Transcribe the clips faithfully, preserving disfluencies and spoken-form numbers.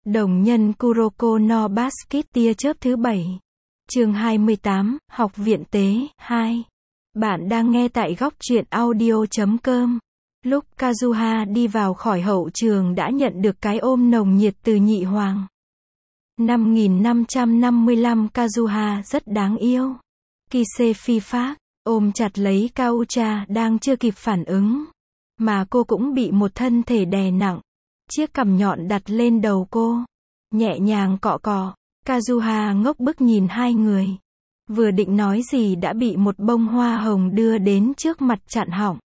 Đồng nhân Kuroko no Basket tia chớp thứ bảy. Chương hai mươi tám, Học viện tế, hai. Bạn đang nghe tại góc truyện audio chấm com. Lúc Kazuha đi vào khỏi hậu trường đã nhận được cái ôm nồng nhiệt từ nhị hoàng. năm nghìn năm trăm năm mươi lăm Kazuha rất đáng yêu. Kise phi phác, ôm chặt lấy Kaucha đang chưa kịp phản ứng. Mà cô cũng bị một thân thể đè nặng. Chiếc cằm nhọn đặt lên đầu cô. Nhẹ nhàng cọ cọ. Kazuha ngốc bức nhìn hai người. Vừa định nói gì đã bị một bông hoa hồng đưa đến trước mặt chặn họng.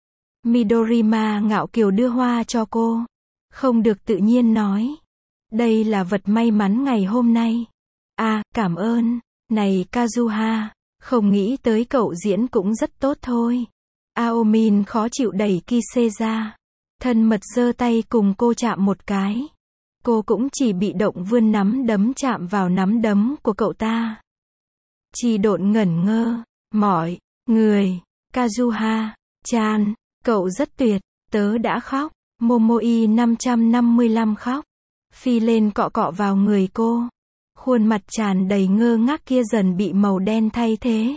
Midorima ngạo kiều đưa hoa cho cô. Không được tự nhiên nói. Đây là vật may mắn ngày hôm nay. À, cảm ơn. Này Kazuha, không nghĩ tới cậu diễn cũng rất tốt thôi. Aomin khó chịu đẩy Kise ra. Thân mật giơ tay cùng cô chạm một cái. Cô cũng chỉ bị động vươn nắm đấm chạm vào nắm đấm của cậu ta. Chỉ độn ngẩn ngơ. Mọi người, Kazuha, chan, cậu rất tuyệt, tớ đã khóc. Momoi năm trăm năm mươi lăm khóc. Phi lên cọ cọ vào người cô. Khuôn mặt tràn đầy ngơ ngác kia dần bị màu đen thay thế.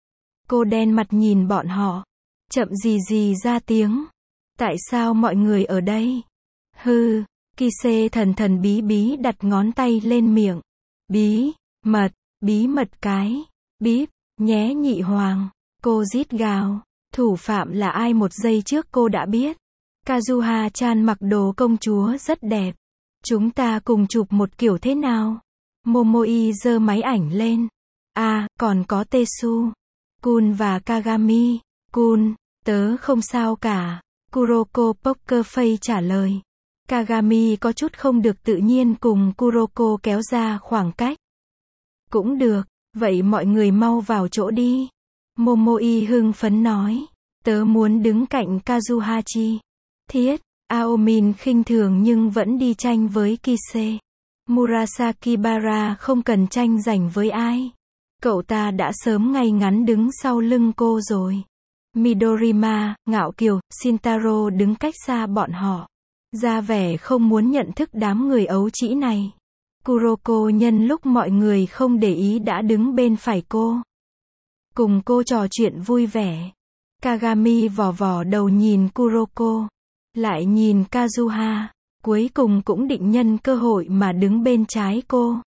Cô đen mặt nhìn bọn họ. Chậm gì gì ra tiếng. Tại sao mọi người ở đây? Hừ, Kise thần thần bí bí đặt ngón tay lên miệng. Bí mật, bí mật cái. Bíp, nhé nhị hoàng. Cô rít gào. Thủ phạm là ai một giây trước cô đã biết. Kazuha-chan mặc đồ công chúa rất đẹp. Chúng ta cùng chụp một kiểu thế nào? Momoi giơ máy ảnh lên. À, còn có Tesu, Kun và Kagami. Kun, tớ không sao cả. Kuroko Poker Face trả lời. Kagami có chút không được tự nhiên cùng Kuroko kéo ra khoảng cách. Cũng được, vậy mọi người mau vào chỗ đi. Momoi hưng phấn nói. Tớ muốn đứng cạnh Kazuhachi. Thiết, Aomin khinh thường nhưng vẫn đi tranh với Kise. Murasaki Bara không cần tranh giành với ai. Cậu ta đã sớm ngay ngắn đứng sau lưng cô rồi. Midorima, ngạo kiều, Shintaro đứng cách xa bọn họ. Ra vẻ không muốn nhận thức đám người ấu trĩ này. Kuroko nhân lúc mọi người không để ý đã đứng bên phải cô. Cùng cô trò chuyện vui vẻ. Kagami vò vò đầu nhìn Kuroko. Lại nhìn Kazuha. Cuối cùng cũng định nhân cơ hội mà đứng bên trái cô.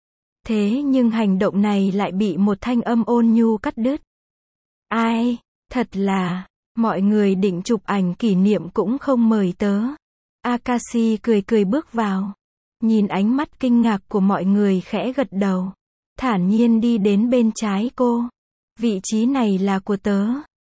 Thế nhưng hành động này lại bị một thanh âm ôn nhu cắt đứt. Ai? Thật là, mọi người định chụp ảnh kỷ niệm cũng không mời tớ. Akashi cười cười bước vào. Nhìn ánh mắt kinh ngạc của mọi người khẽ gật đầu. Thản nhiên đi đến bên trái cô. Vị trí này là của tớ.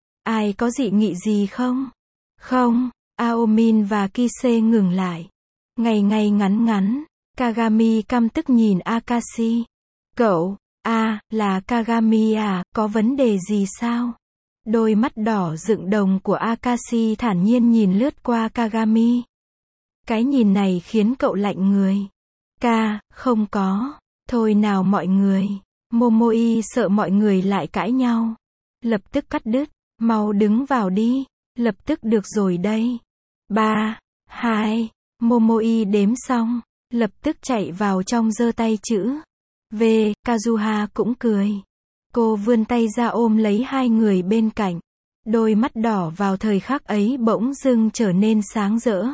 Ai có dị nghị gì không? Không, Aomin và Kise ngừng lại. Ngày ngày ngắn ngắn, Kagami căm tức nhìn Akashi. Cậu, à, là Kagami à, có vấn đề gì sao? Đôi mắt đỏ dựng đồng của Akashi thản nhiên nhìn lướt qua Kagami. Cái nhìn này khiến cậu lạnh người. Ka, không có. Thôi nào mọi người. Momoi sợ mọi người lại cãi nhau. Lập tức cắt đứt. Mau đứng vào đi. Lập tức được rồi đây. Ba, hai, Momoi đếm xong. Lập tức chạy vào trong giơ tay chữ V. Kazuha cũng cười. Cô vươn tay ra ôm lấy hai người bên cạnh. Đôi mắt đỏ vào thời khắc ấy bỗng dưng trở nên sáng rỡ.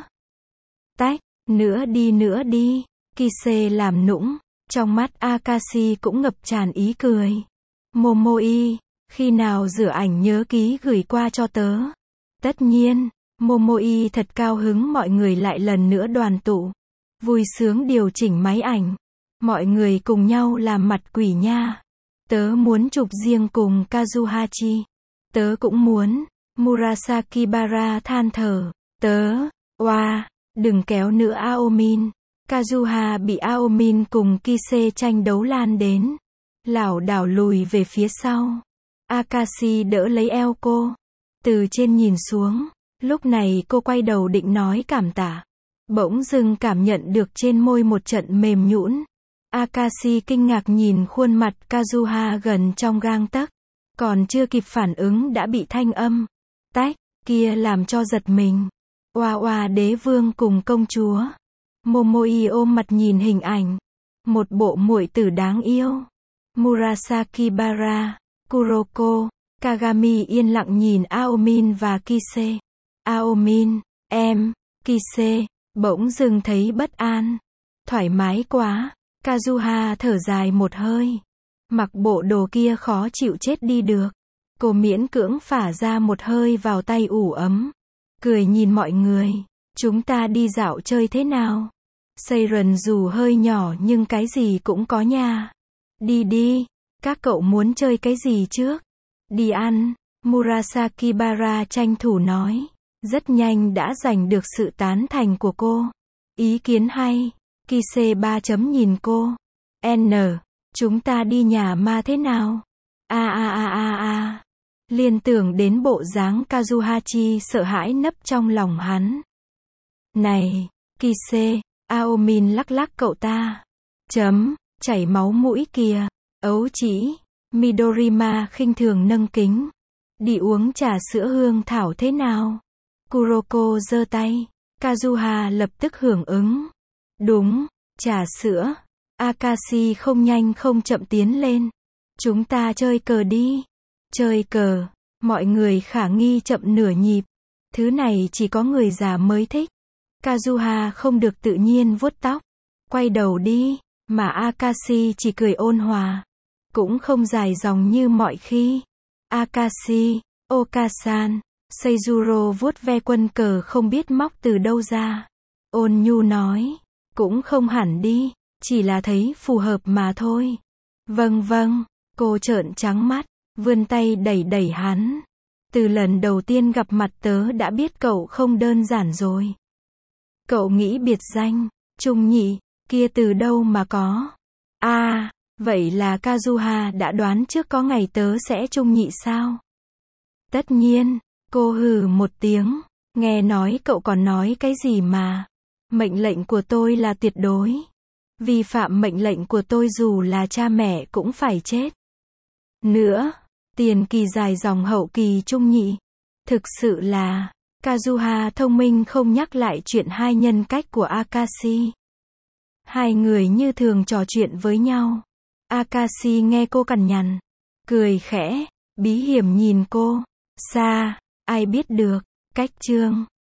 Tách, nữa đi nữa đi. Kise làm nũng. Trong mắt Akashi cũng ngập tràn ý cười. Momoi, khi nào rửa ảnh nhớ ký gửi qua cho tớ. Tất nhiên, Momoi thật cao hứng mọi người lại lần nữa đoàn tụ. Vui sướng điều chỉnh máy ảnh. Mọi người cùng nhau làm mặt quỷ nha. Tớ muốn chụp riêng cùng Kazuhachi. Tớ cũng muốn. Murasaki Bara than thở. Tớ, oa, đừng kéo nữa Aomin. Kazuha bị Aomin cùng Kise tranh đấu lan đến. Lảo đảo lùi về phía sau. Akashi đỡ lấy eo cô. Từ trên nhìn xuống. Lúc này cô quay đầu định nói cảm tạ. Bỗng dưng cảm nhận được trên môi một trận mềm nhũn. Akashi kinh ngạc nhìn khuôn mặt Kazuha gần trong gang tấc. Còn chưa kịp phản ứng đã bị thanh âm tách kia làm cho giật mình. Oa oa đế vương cùng công chúa. Momoi ôm mặt nhìn hình ảnh. Một bộ muội tử đáng yêu. Murasaki Bara, Kuroko, Kagami yên lặng nhìn Aomin và Kise. Aomin, em, Kise, bỗng dưng thấy bất an. Thoải mái quá. Kazuha thở dài một hơi. Mặc bộ đồ kia khó chịu chết đi được. Cô miễn cưỡng phả ra một hơi vào tay ủ ấm. Cười nhìn mọi người. Chúng ta đi dạo chơi thế nào? Seiren dù hơi nhỏ nhưng cái gì cũng có nha. Đi đi. Các cậu muốn chơi cái gì trước? Đi ăn. Murasaki Bara tranh thủ nói. Rất nhanh đã giành được sự tán thành của cô. Ý kiến hay. Kise ba chấm nhìn cô. N. Chúng ta đi nhà ma thế nào? A a a a a. Liên tưởng đến bộ dáng Kazuhachi sợ hãi nấp trong lòng hắn. Này, Kise, Aomin lắc lắc cậu ta. Chấm, chảy máu mũi kìa. Ấu chỉ. Midorima khinh thường nâng kính. Đi uống trà sữa hương thảo thế nào? Kuroko giơ tay. Kazuha lập tức hưởng ứng. Đúng, trà sữa. Akashi không nhanh không chậm tiến lên. Chúng ta chơi cờ đi. Chơi cờ. Mọi người khả nghi chậm nửa nhịp. Thứ này chỉ có người già mới thích. Kazuha không được tự nhiên vuốt tóc. Quay đầu đi. Mà Akashi chỉ cười ôn hòa. Cũng không dài dòng như mọi khi. Akashi, Okasan, Seijuro vuốt ve quân cờ không biết móc từ đâu ra. Ôn nhu nói. Cũng không hẳn đi. Chỉ là thấy phù hợp mà thôi. Vâng vâng. Cô trợn trắng mắt. Vươn tay đẩy đẩy hắn. Từ lần đầu tiên gặp mặt tớ đã biết cậu không đơn giản rồi. Cậu nghĩ biệt danh, Trung Nhị, kia từ đâu mà có? A, à, vậy là Kazuha đã đoán trước có ngày tớ sẽ Trung Nhị sao? Tất nhiên, cô hừ một tiếng. Nghe nói cậu còn nói cái gì mà. Mệnh lệnh của tôi là tuyệt đối. Vi phạm mệnh lệnh của tôi dù là cha mẹ cũng phải chết. Nữa, tiền kỳ dài dòng hậu kỳ Trung Nhị. Thực sự là, Kazuha thông minh không nhắc lại chuyện hai nhân cách của Akashi. Hai người như thường trò chuyện với nhau. Akashi nghe cô cằn nhằn. Cười khẽ, bí hiểm nhìn cô. Sa, ai biết được, cách chương.